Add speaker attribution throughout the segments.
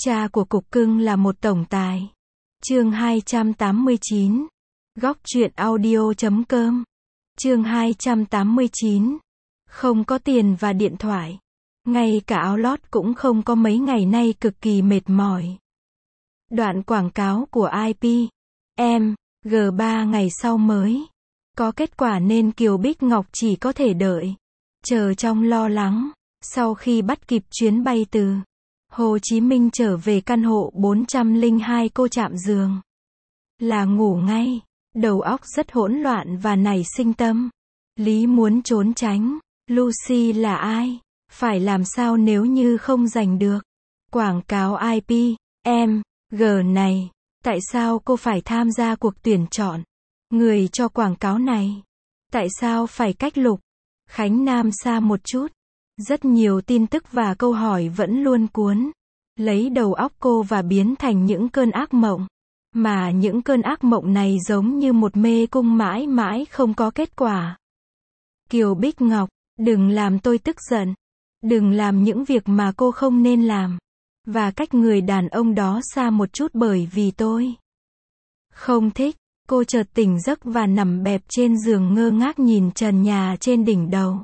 Speaker 1: Cha của cục cưng là một tổng tài. Chương 289. Góc truyện audio.com. Chương 289. Không có tiền và điện thoại. Ngay cả áo lót cũng không có, mấy ngày nay cực kỳ mệt mỏi. Đoạn quảng cáo của IP G3 ngày sau mới có kết quả nên Kiều Bích Ngọc chỉ có thể đợi, chờ trong lo lắng. Sau khi bắt kịp chuyến bay từ Hồ Chí Minh trở về căn hộ 402, cô chạm giường là ngủ ngay. Đầu óc rất hỗn loạn và nảy sinh tâm lý muốn trốn tránh. Lucy là ai? Phải làm sao nếu như không giành được quảng cáo IP G này? Tại sao cô phải tham gia cuộc tuyển chọn người cho quảng cáo này? Tại sao phải cách Lục Khánh Nam xa một chút? Rất nhiều tin tức và câu hỏi vẫn luôn cuốn lấy đầu óc cô và biến thành những cơn ác mộng. Mà những cơn ác mộng này giống như một mê cung mãi mãi không có kết quả. Kiều Bích Ngọc, đừng làm tôi tức giận. Đừng làm những việc mà cô không nên làm. Và cách người đàn ông đó xa một chút bởi vì tôi không thích. Cô chợt tỉnh giấc và nằm bẹp trên giường ngơ ngác nhìn trần nhà trên đỉnh đầu.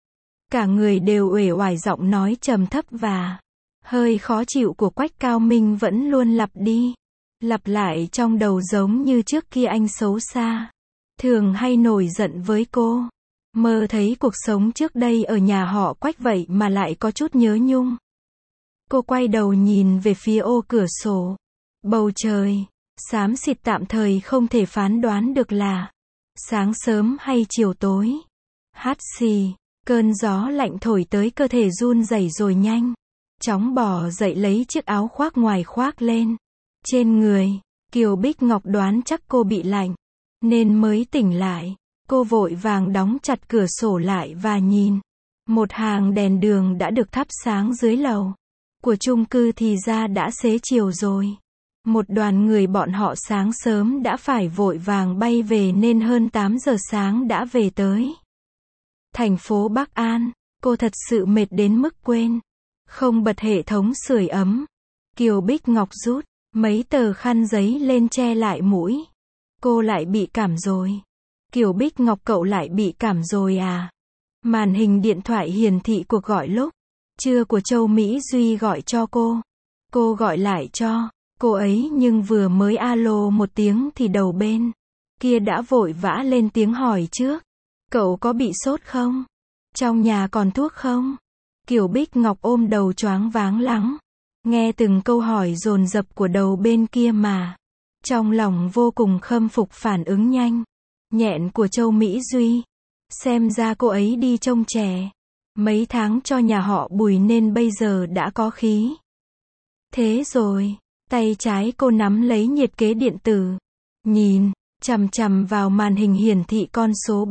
Speaker 1: Cả người đều uể oải, giọng nói trầm thấp và hơi khó chịu của Quách Cao Minh vẫn luôn lặp đi lặp lại trong đầu, giống như trước kia anh xấu xa thường hay nổi giận với cô. Mơ thấy cuộc sống trước đây ở nhà họ Quách vậy mà lại có chút nhớ nhung. Cô quay đầu nhìn về phía ô cửa sổ. Bầu trời xám xịt, tạm thời không thể phán đoán được là sáng sớm hay chiều tối. Hắt xì, cơn gió lạnh thổi tới, cơ thể run rẩy rồi nhanh chóng bò dậy lấy chiếc áo khoác ngoài khoác lên trên người. Kiều Bích Ngọc đoán chắc cô bị lạnh nên mới tỉnh lại. Cô vội vàng đóng chặt cửa sổ lại và nhìn một hàng đèn đường đã được thắp sáng dưới lầu của chung cư. Thì ra đã xế chiều rồi. Một đoàn người bọn họ sáng sớm đã phải vội vàng bay về nên hơn 8 giờ sáng đã về tới thành phố Bắc An. Cô thật sự mệt đến mức quên không bật hệ thống sưởi ấm. Kiều Bích Ngọc rút mấy tờ khăn giấy lên che lại mũi. Cô lại bị cảm rồi. Kiều Bích Ngọc, cậu lại bị cảm rồi à? Màn hình điện thoại hiển thị cuộc gọi lúc trưa của Châu Mỹ Duy gọi cho cô. Cô gọi lại cho cô ấy nhưng vừa mới alo một tiếng thì đầu bên kia đã vội vã lên tiếng hỏi trước. Cậu có bị sốt không? Trong nhà còn thuốc không? Kiều Bích Ngọc ôm đầu choáng váng lắng nghe từng câu hỏi dồn dập của đầu bên kia mà trong lòng vô cùng khâm phục phản ứng nhanh nhẹn của Châu Mỹ Duy. Xem ra cô ấy đi trông trẻ mấy tháng cho nhà họ Bùi nên bây giờ đã có khí thế rồi. Tay trái cô nắm lấy nhiệt kế điện tử, nhìn chằm chằm vào màn hình hiển thị con số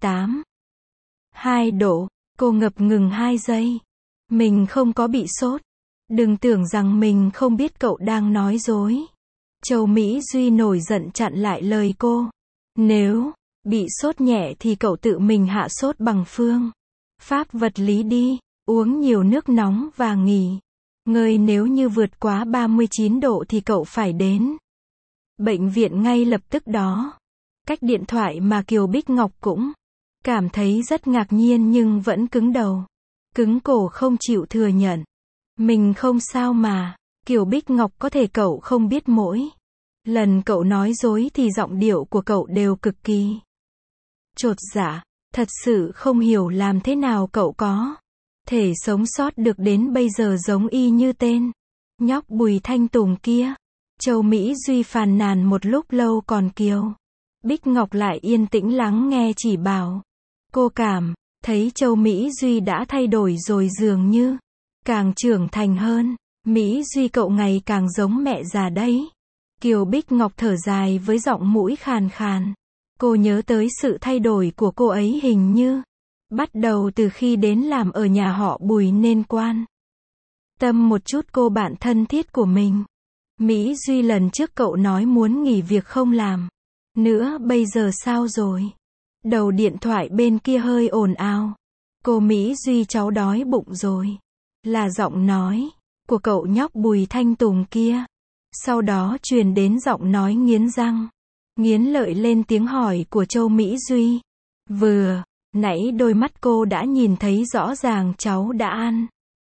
Speaker 1: 38,2 độ. Cô ngập ngừng 2 giây. Mình không có bị sốt. Đừng tưởng rằng mình không biết cậu đang nói dối. Châu Mỹ Duy nổi giận chặn lại lời cô. Nếu bị sốt nhẹ thì cậu tự mình hạ sốt bằng phương pháp vật lý đi. Uống nhiều nước nóng và nghỉ ngơi. Nếu như vượt quá 39 độ thì cậu phải đến bệnh viện ngay lập tức đó. Cách điện thoại mà Kiều Bích Ngọc cũng cảm thấy rất ngạc nhiên nhưng vẫn cứng đầu, cứng cổ không chịu thừa nhận. Mình không sao mà. Kiều Bích Ngọc, có thể cậu không biết mỗi lần cậu nói dối thì giọng điệu của cậu đều cực kỳ chột dạ. Thật sự không hiểu làm thế nào cậu có thể sống sót được đến bây giờ, giống y như tên nhóc Bùi Thanh Tùng kia. Châu Mỹ Duy phàn nàn một lúc lâu còn Kiều Bích Ngọc lại yên tĩnh lắng nghe, chỉ bảo cô cảm thấy Châu Mỹ Duy đã thay đổi rồi, dường như càng trưởng thành hơn. Mỹ Duy, cậu ngày càng giống mẹ già đấy. Kiều Bích Ngọc thở dài với giọng mũi khàn khàn. Cô nhớ tới sự thay đổi của cô ấy hình như bắt đầu từ khi đến làm ở nhà họ Bùi nên quan tâm một chút cô bạn thân thiết của mình. Mỹ Duy, lần trước cậu nói muốn nghỉ việc không làm nữa, bây giờ sao rồi? Đầu điện thoại bên kia hơi ồn ào. Cô Mỹ Duy, cháu đói bụng rồi. Là giọng nói của cậu nhóc Bùi Thanh Tùng kia. Sau đó truyền đến giọng nói nghiến răng, nghiến lợi lên tiếng hỏi của Châu Mỹ Duy. Vừa nãy đôi mắt cô đã nhìn thấy rõ ràng cháu đã ăn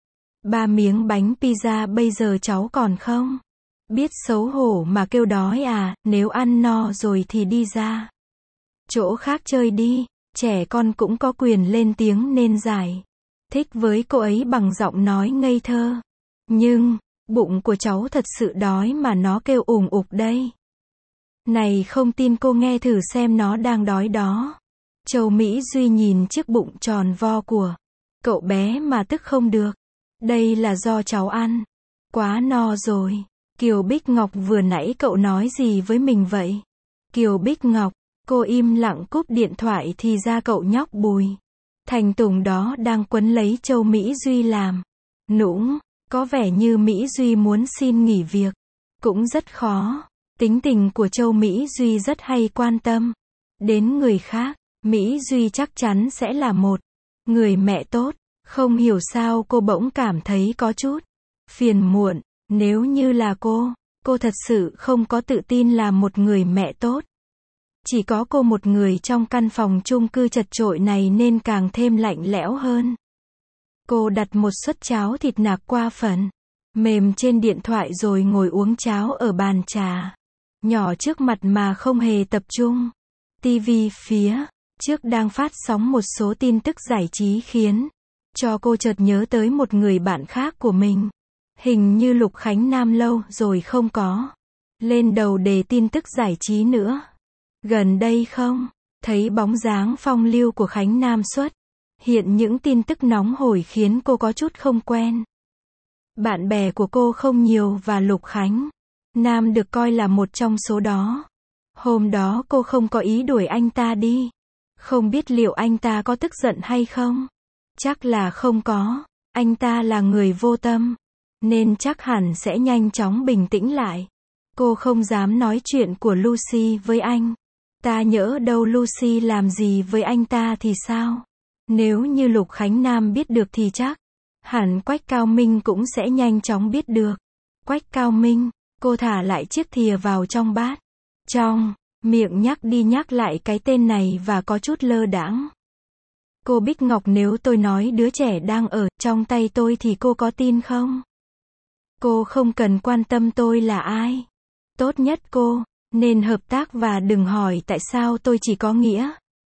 Speaker 1: 3 miếng bánh pizza, bây giờ cháu còn không biết xấu hổ mà kêu đói à, nếu ăn no rồi thì đi ra chỗ khác chơi đi, trẻ con cũng có quyền lên tiếng nên giải thích với cô ấy bằng giọng nói ngây thơ. Nhưng, bụng của cháu thật sự đói mà nó kêu ủng ục đây. Này không tin cô nghe thử xem nó đang đói đó. Châu Mỹ Duy nhìn chiếc bụng tròn vo của cậu bé mà tức không được. Đây là do cháu ăn quá no rồi. Kiều Bích Ngọc, vừa nãy cậu nói gì với mình vậy? Kiều Bích Ngọc, cô im lặng cúp điện thoại thì ra cậu nhóc Bùi Thanh Tùng đó đang quấn lấy Châu Mỹ Duy làm nũng. Có vẻ như Mỹ Duy muốn xin nghỉ việc. Cũng rất khó. Tính tình của Châu Mỹ Duy rất hay quan tâm đến người khác. Mỹ Duy chắc chắn sẽ là một người mẹ tốt. Không hiểu sao cô bỗng cảm thấy có chút phiền muộn. Nếu như là cô thật sự không có tự tin làm một người mẹ tốt. Chỉ có cô một người trong căn phòng chung cư chật chội này nên càng thêm lạnh lẽo hơn. Cô đặt một suất cháo thịt nạc qua phần mềm trên điện thoại rồi ngồi uống cháo ở bàn trà nhỏ trước mặt mà không hề tập trung. TV phía trước đang phát sóng một số tin tức giải trí khiến cho cô chợt nhớ tới một người bạn khác của mình. Hình như Lục Khánh Nam lâu rồi không có lên đầu đề tin tức giải trí nữa. Gần đây không thấy bóng dáng phong lưu của Khánh Nam xuất hiện những tin tức nóng hổi khiến cô có chút không quen. Bạn bè của cô không nhiều và Lục Khánh Nam được coi là một trong số đó. Hôm đó cô không có ý đuổi anh ta đi. Không biết liệu anh ta có tức giận hay không? Chắc là không có. Anh ta là người vô tâm, nên chắc hẳn sẽ nhanh chóng bình tĩnh lại. Cô không dám nói chuyện của Lucy với anh ta, nhỡ đâu Lucy làm gì với anh ta thì sao? Nếu như Lục Khánh Nam biết được thì chắc hẳn Quách Cao Minh cũng sẽ nhanh chóng biết được. Quách Cao Minh, cô thả lại chiếc thìa vào trong bát. Trong miệng nhắc đi nhắc lại cái tên này và có chút lơ đãng. Cô Bích Ngọc, nếu tôi nói đứa trẻ đang ở trong tay tôi thì cô có tin không? Cô không cần quan tâm tôi là ai. Tốt nhất cô nên hợp tác và đừng hỏi tại sao tôi chỉ có nghĩa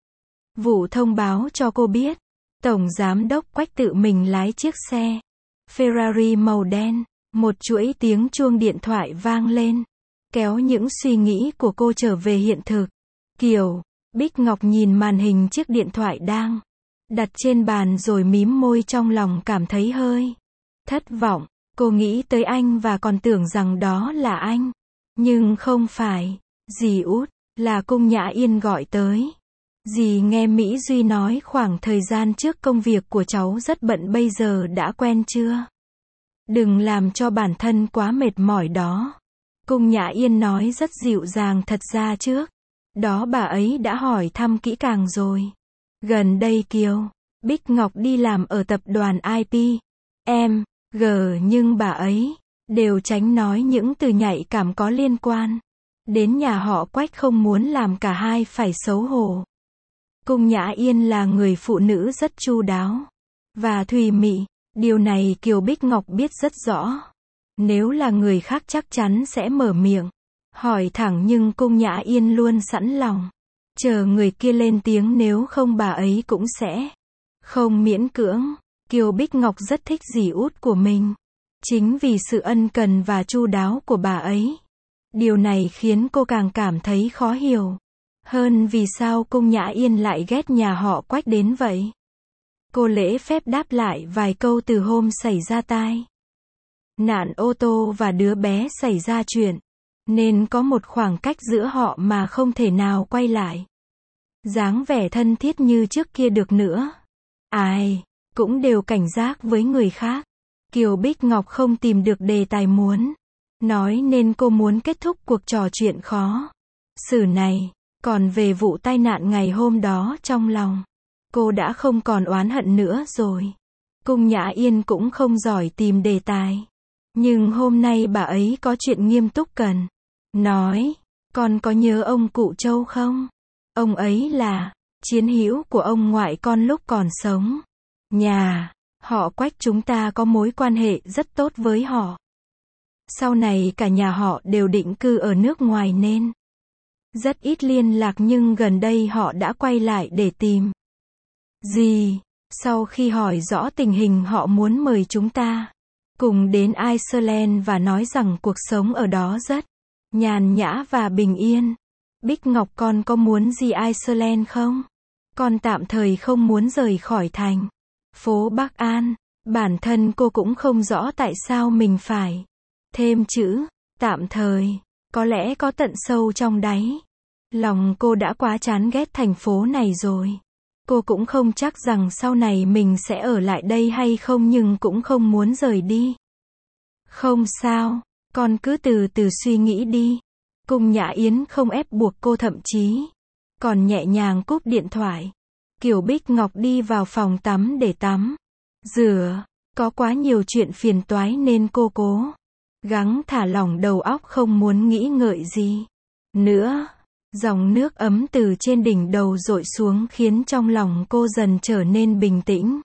Speaker 1: vụ thông báo cho cô biết. Tổng giám đốc Quách tự mình lái chiếc xe Ferrari màu đen. Một chuỗi tiếng chuông điện thoại vang lên, kéo những suy nghĩ của cô trở về hiện thực. Kiều Bích Ngọc nhìn màn hình chiếc điện thoại đang đặt trên bàn rồi mím môi, trong lòng cảm thấy hơi thất vọng. Cô nghĩ tới anh và còn tưởng rằng đó là anh. Nhưng không phải. Dì út, là Cung Nhã Yên gọi tới. Dì nghe Mỹ Duy nói khoảng thời gian trước công việc của cháu rất bận, bây giờ đã quen chưa? Đừng làm cho bản thân quá mệt mỏi đó. Cung Nhã Yên nói rất dịu dàng, thật ra trước đó bà ấy đã hỏi thăm kỹ càng rồi. Gần đây Kiều Bích Ngọc đi làm ở tập đoàn IPMG, nhưng bà ấy đều tránh nói những từ nhạy cảm có liên quan đến nhà họ Quách, không muốn làm cả hai phải xấu hổ. Cung Nhã Yên là người phụ nữ rất chu đáo và thùy mị. Điều này Kiều Bích Ngọc biết rất rõ. Nếu là người khác chắc chắn sẽ mở miệng hỏi thẳng, nhưng Cung Nhã Yên luôn sẵn lòng chờ người kia lên tiếng, nếu không bà ấy cũng sẽ không miễn cưỡng. Kiều Bích Ngọc rất thích dì út của mình. Chính vì sự ân cần và chu đáo của bà ấy. Điều này khiến cô càng cảm thấy khó hiểu hơn vì sao Cung Nhã Yên lại ghét nhà họ Quách đến vậy. Cô lễ phép đáp lại vài câu từ hôm xảy ra tai nạn ô tô và đứa bé xảy ra chuyện, nên có một khoảng cách giữa họ mà không thể nào quay lại dáng vẻ thân thiết như trước kia được nữa. Ai cũng đều cảnh giác với người khác. Kiều Bích Ngọc không tìm được đề tài muốn nói nên cô muốn kết thúc cuộc trò chuyện khó xử này. Còn về vụ tai nạn ngày hôm đó, trong lòng cô đã không còn oán hận nữa rồi. Cung Nhã Yên cũng không giỏi tìm đề tài. Nhưng hôm nay bà ấy có chuyện nghiêm túc cần nói. Con có nhớ ông cụ Châu không? Ông ấy là chiến hữu của ông ngoại con lúc còn sống. Nhà họ Quách chúng ta có mối quan hệ rất tốt với họ. Sau này cả nhà họ đều định cư ở nước ngoài nên rất ít liên lạc, nhưng gần đây họ đã quay lại để tìm gì. Sau khi hỏi rõ tình hình, họ muốn mời chúng ta cùng đến Iceland và nói rằng cuộc sống ở đó rất nhàn nhã và bình yên. Bích Ngọc, con có muốn đi Iceland không? Con tạm thời không muốn rời khỏi thành phố Bắc An. Bản thân cô cũng không rõ tại sao mình phải thêm chữ tạm thời. Có lẽ có tận sâu trong đáy lòng cô đã quá chán ghét thành phố này rồi. Cô cũng không chắc rằng sau này mình sẽ ở lại đây hay không, nhưng cũng không muốn rời đi. Không sao, con cứ từ từ suy nghĩ đi. Cung Nhã Yến không ép buộc cô, thậm chí còn nhẹ nhàng cúp điện thoại. Kiều Bích Ngọc đi vào phòng tắm để tắm rửa. Có quá nhiều chuyện phiền toái nên cô cố gắng thả lỏng đầu óc, không muốn nghĩ ngợi gì nữa. Dòng nước ấm từ trên đỉnh đầu dội xuống khiến trong lòng cô dần trở nên bình tĩnh.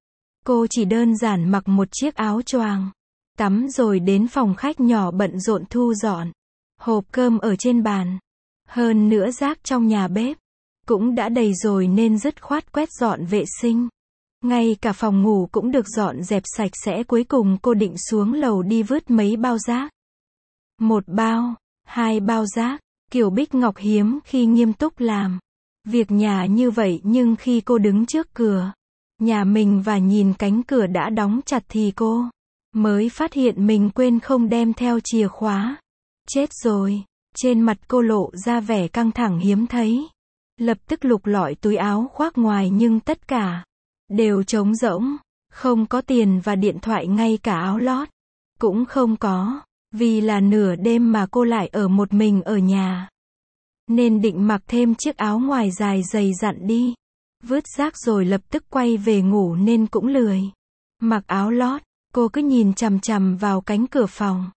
Speaker 1: Cô chỉ đơn giản mặc một chiếc áo choàng tắm rồi đến phòng khách nhỏ bận rộn thu dọn hộp cơm ở trên bàn. Hơn nữa rác trong nhà bếp cũng đã đầy rồi nên dứt khoát quét dọn vệ sinh. Ngay cả phòng ngủ cũng được dọn dẹp sạch sẽ. Cuối cùng cô định xuống lầu đi vứt mấy bao rác. Một bao, hai bao rác. Kiều Bích Ngọc hiếm khi nghiêm túc làm việc nhà như vậy, nhưng khi cô đứng trước cửa nhà mình và nhìn cánh cửa đã đóng chặt thì cô mới phát hiện mình quên không đem theo chìa khóa. Chết rồi. Trên mặt cô lộ ra vẻ căng thẳng hiếm thấy. Lập tức lục lọi túi áo khoác ngoài, nhưng tất cả đều trống rỗng. Không có tiền và điện thoại, ngay cả áo lót cũng không có. Vì là nửa đêm mà cô lại ở một mình ở nhà, nên định mặc thêm chiếc áo ngoài dài dày dặn đi vứt rác rồi lập tức quay về ngủ, nên cũng lười mặc áo lót. Cô cứ nhìn chằm chằm vào cánh cửa phòng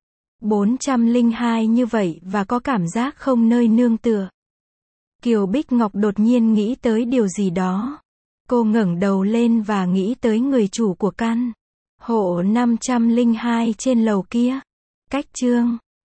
Speaker 1: 402 như vậy và có cảm giác không nơi nương tựa. Kiều Bích Ngọc đột nhiên nghĩ tới điều gì đó. Cô ngẩng đầu lên và nghĩ tới người chủ của căn hộ 502 trên lầu kia. Cách Trương